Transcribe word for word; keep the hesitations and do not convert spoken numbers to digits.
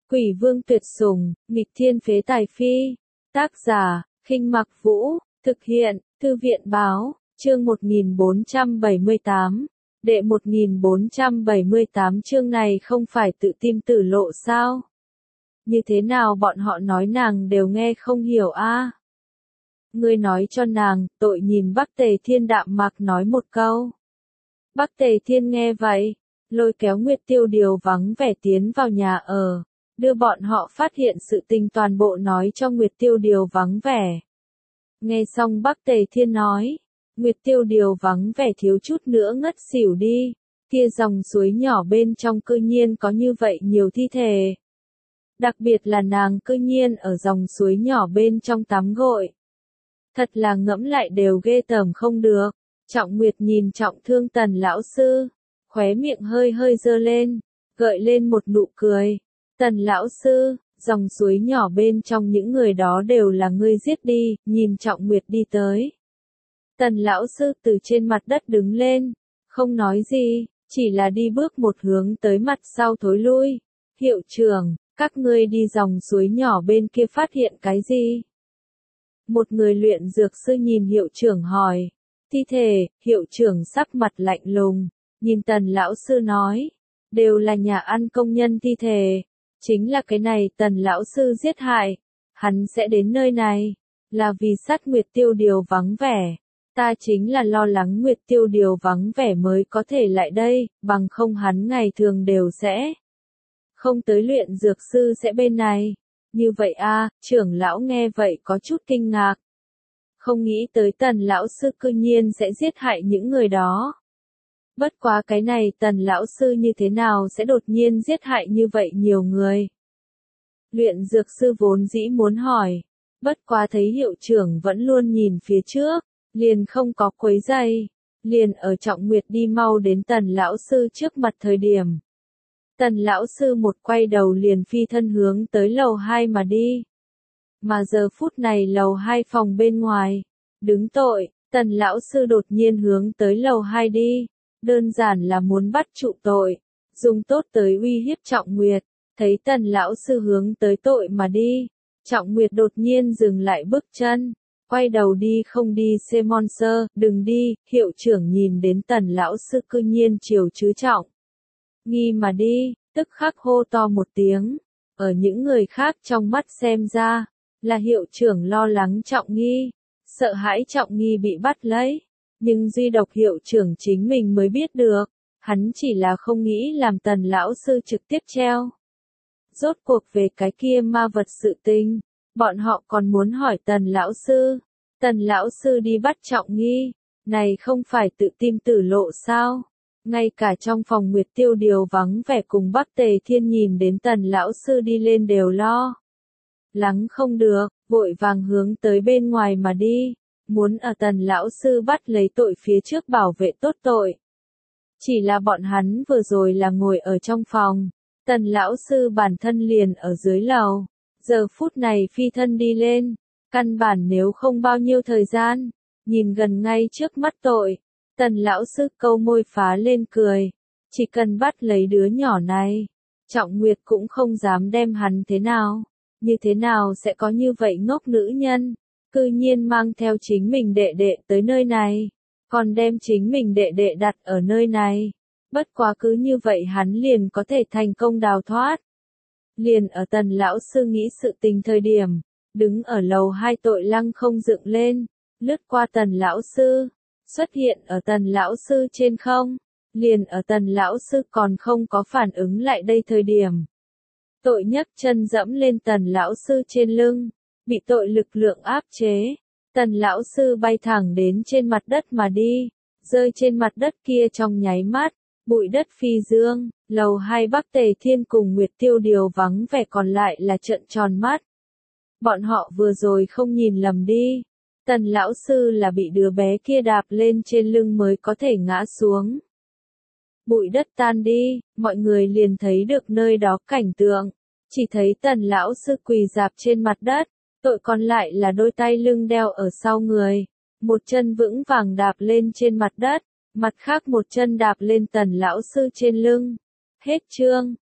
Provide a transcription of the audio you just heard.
Quỷ vương tuyệt sủng, nghịch thiên phế tài phi. Tác giả, Khinh Mặc Vũ, thực hiện, Thư viện báo, chương một nghìn bốn trăm bảy mươi tám. Đệ một nghìn bốn trăm bảy mươi tám chương này không phải tự tim tử lộ sao? Như thế nào bọn họ nói nàng đều nghe không hiểu a? À? Ngươi nói cho nàng, tội nhìn Bắc Tề Thiên đạm mạc nói một câu. Bắc Tề Thiên nghe vậy, lôi kéo Nguyệt Tiêu Điều vắng vẻ tiến vào nhà ở, đưa bọn họ phát hiện sự tình toàn bộ nói cho Nguyệt Tiêu Điều vắng vẻ. Nghe xong Bắc Tề Thiên nói, Nguyệt Tiêu Điều vắng vẻ thiếu chút nữa ngất xỉu đi, kia dòng suối nhỏ bên trong cư nhiên có như vậy nhiều thi thể. Đặc biệt là nàng cư nhiên ở dòng suối nhỏ bên trong tắm gội. Thật là ngẫm lại đều ghê tởm không được. Trọng Nguyệt nhìn trọng thương Tần lão sư, khóe miệng hơi hơi dơ lên, gợi lên một nụ cười. Tần lão sư, dòng suối nhỏ bên trong những người đó đều là ngươi giết đi, nhìn Trọng Nguyệt đi tới. Tần lão sư từ trên mặt đất đứng lên, không nói gì, chỉ là đi bước một hướng tới mặt sau thối lui. Hiệu trưởng, các ngươi đi dòng suối nhỏ bên kia phát hiện cái gì? Một người luyện dược sư nhìn hiệu trưởng hỏi. Thi thể, hiệu trưởng sắc mặt lạnh lùng, nhìn Tần lão sư nói, đều là nhà ăn công nhân thi thể, chính là cái này Tần lão sư giết hại, hắn sẽ đến nơi này, là vì sát Nguyệt Tiêu Điều vắng vẻ, ta chính là lo lắng Nguyệt Tiêu Điều vắng vẻ mới có thể lại đây, bằng không hắn ngày thường đều sẽ không tới luyện dược sư sẽ bên này. Như vậy a, trưởng lão nghe vậy có chút kinh ngạc. Không nghĩ tới Tần lão sư cư nhiên sẽ giết hại những người đó. Bất quá cái này Tần lão sư như thế nào sẽ đột nhiên giết hại như vậy nhiều người? Luyện dược sư vốn dĩ muốn hỏi, bất quá thấy hiệu trưởng vẫn luôn nhìn phía trước, liền không có quấy giày, liền ở Trọng Nguyệt đi mau đến Tần lão sư trước mặt thời điểm. Tần lão sư một quay đầu liền phi thân hướng tới lầu hai mà đi. Mà giờ phút này lầu hai phòng bên ngoài, đứng tội, Tần lão sư đột nhiên hướng tới lầu hai đi, đơn giản là muốn bắt trụ tội, dùng tốt tới uy hiếp Trọng Nguyệt, thấy Tần lão sư hướng tới tội mà đi, Trọng Nguyệt đột nhiên dừng lại bước chân, quay đầu đi không đi xê monster, đừng đi, hiệu trưởng nhìn đến Tần lão sư cư nhiên chiều chứ Trọng nghi mà đi, tức khắc hô to một tiếng, ở những người khác trong mắt xem ra, là hiệu trưởng lo lắng Trọng nghi, sợ hãi Trọng nghi bị bắt lấy, nhưng duy độc hiệu trưởng chính mình mới biết được, hắn chỉ là không nghĩ làm Tần lão sư trực tiếp treo. Rốt cuộc về cái kia ma vật sự tình, bọn họ còn muốn hỏi Tần lão sư, Tần lão sư đi bắt Trọng nghi, này không phải tự tim tử lộ sao? Ngay cả trong phòng Nguyệt Tiêu Điều vắng vẻ cùng Bắc Tề Thiên nhìn đến Tần lão sư đi lên đều lo lắng không được, vội vàng hướng tới bên ngoài mà đi, muốn ở Tần lão sư bắt lấy tội phía trước bảo vệ tốt tội. Chỉ là bọn hắn vừa rồi là ngồi ở trong phòng, Tần lão sư bản thân liền ở dưới lầu, giờ phút này phi thân đi lên, căn bản nếu không bao nhiêu thời gian, nhìn gần ngay trước mắt tội. Tần lão sư câu môi phá lên cười, chỉ cần bắt lấy đứa nhỏ này, Trọng Nguyệt cũng không dám đem hắn thế nào, như thế nào sẽ có như vậy ngốc nữ nhân, cư nhiên mang theo chính mình đệ đệ tới nơi này, còn đem chính mình đệ đệ đặt ở nơi này, bất quá cứ như vậy hắn liền có thể thành công đào thoát. Liền ở Tần lão sư nghĩ sự tình thời điểm, đứng ở lầu hai tội lăng không dựng lên, lướt qua Tần lão sư. Xuất hiện ở Tần lão sư trên không, liền ở Tần lão sư còn không có phản ứng lại đây thời điểm. Tội nhấc chân dẫm lên Tần lão sư trên lưng, bị tội lực lượng áp chế, Tần lão sư bay thẳng đến trên mặt đất mà đi, rơi trên mặt đất kia trong nháy mắt, bụi đất phi dương, lầu hai Bắc Tề Thiên cùng Nguyệt Tiêu Điều vắng vẻ còn lại là trợn tròn mắt. Bọn họ vừa rồi không nhìn lầm đi. Tần lão sư là bị đứa bé kia đạp lên trên lưng mới có thể ngã xuống. Bụi đất tan đi, mọi người liền thấy được nơi đó cảnh tượng. Chỉ thấy Tần lão sư quỳ rạp trên mặt đất, tội còn lại là đôi tay lưng đeo ở sau người. Một chân vững vàng đạp lên trên mặt đất, mặt khác một chân đạp lên Tần lão sư trên lưng. Hết chương.